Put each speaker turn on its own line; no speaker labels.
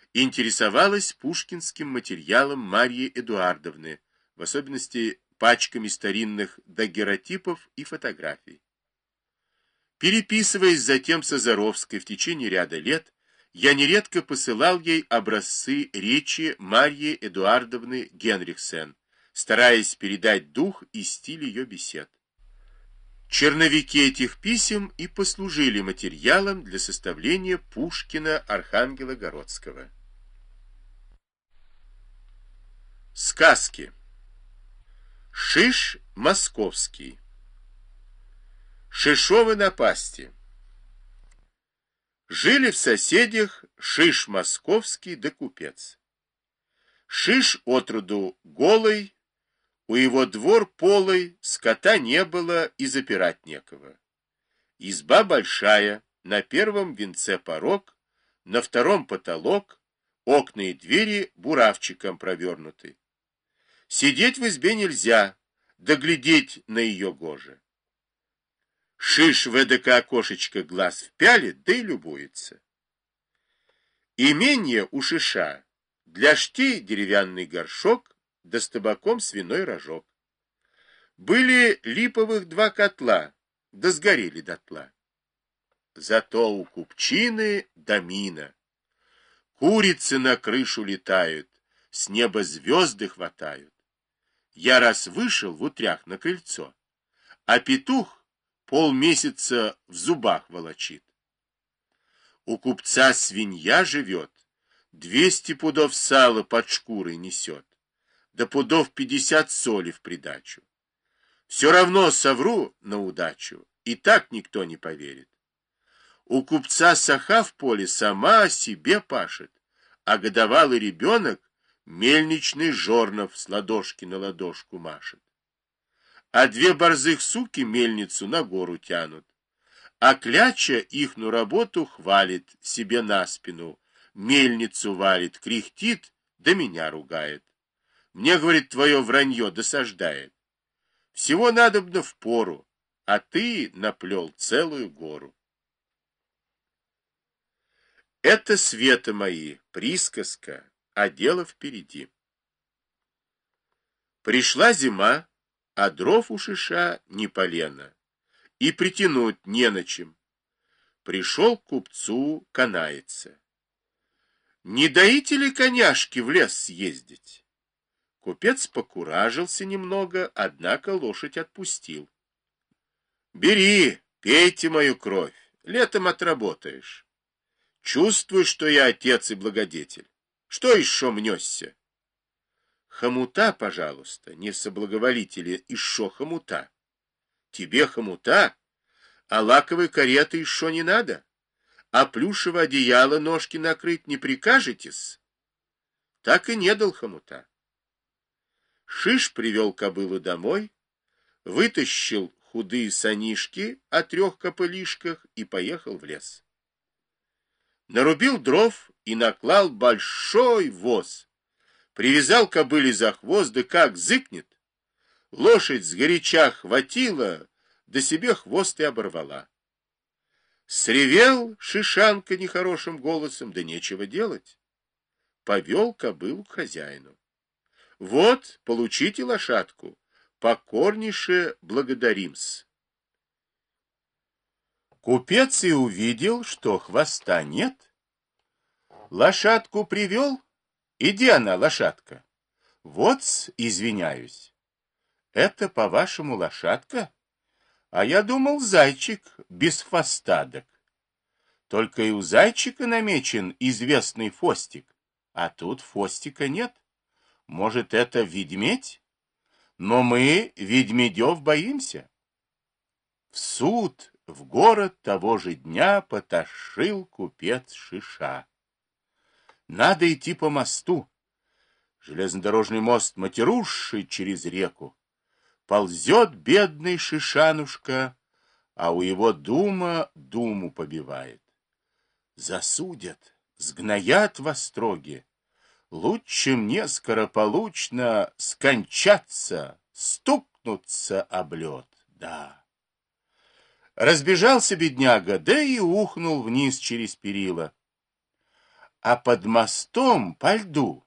интересовалась пушкинским материалом Марьи Эдуардовны, в особенности пачками старинных дагеротипов и фотографий. Переписываясь затем с Озаровской в течение ряда лет, я нередко посылал ей образцы речи Марьи Эдуардовны Генрихсен, стараясь передать дух и стиль ее бесед. Черновики этих писем и послужили материалом для составления Пушкина Архангела-Городского. Сказки. Шиш московский. Шишовы напасти. Жили в соседях Шиш московский да купец. Шиш отроду голый, у его двор полый, скота не было и запирать некого. Изба большая, на первом венце порог, на втором потолок, окна и двери буравчиком провернуты. Сидеть в избе нельзя, да глядеть на ее гоже. Шиш в эдакое окошечко глаз впялит, да и любуется. Имение у Шиша для штей деревянный горшок, да с табаком свиной рожок. Были липовых 2 котла, да сгорели дотла. Зато у купчины домина. Курицы на крышу летают, с неба звезды хватают. Я раз вышел в утрях на крыльцо, а петух полмесяца в зубах волочит. У купца свинья живет, 200 пудов сала под шкурой несет, да пудов 50 соли в придачу. Все равно совру на удачу, и так никто не поверит. У купца саха в поле сама о себе пашет, а годовалый ребенок мельничный жорнов с ладошки на ладошку машет. А 2 борзых суки мельницу на гору тянут, а кляча ихну работу хвалит себе на спину, мельницу варит, кряхтит, да меня ругает. Мне, говорит, твое вранье досаждает. Всего надобно впору, а ты наплел целую гору. Это, Света мои, присказка, а дело впереди. Пришла зима, а дров у Шиша не полено, и притянуть не на чем. Пришел к купцу канается. Не даите ли коняшки в лес съездить? Купец покуражился немного, однако лошадь отпустил. Бери, пейте мою кровь, летом отработаешь. Чувствую, что я отец и благодетель. Что еще мнешься? Хомута, пожалуйста, не соблаговолите ли еще хомута? Тебе хомута, а лаковой кареты еще не надо? А плюшевое одеяло ножки накрыть не прикажетесь? Так и не дал хомута. Шиш привел кобылу домой, вытащил худые санишки о 3 копылишках и поехал в лес. Нарубил дров и наклал большой воз. Привязал кобыле за хвост, да как зыкнет. Лошадь сгоряча хватила, да себе хвост и оборвала. Сревел Шишанка нехорошим голосом, да нечего делать. Повел кобылу к хозяину. Вот, получите лошадку, покорнейше благодарим-с. Купец и увидел, что хвоста нет. Лошадку привел. Иди она, лошадка. Вот, извиняюсь. Это, по-вашему, лошадка? А я думал, зайчик без хвостадок. Только и у зайчика намечен известный фостик, а тут фостика нет. Может, это ведмедь? Но мы ведмедев боимся. В суд, в город того же дня потащил купец Шиша. Надо идти по мосту. Железнодорожный мост матеруший через реку. Ползет бедный Шишанушка, а у его дума думу побивает. Засудят, сгноят во строге. Лучше мне скорополучно скончаться, стукнуться об лед, да. Разбежался бедняга, да и ухнул вниз через перила. А под мостом по льду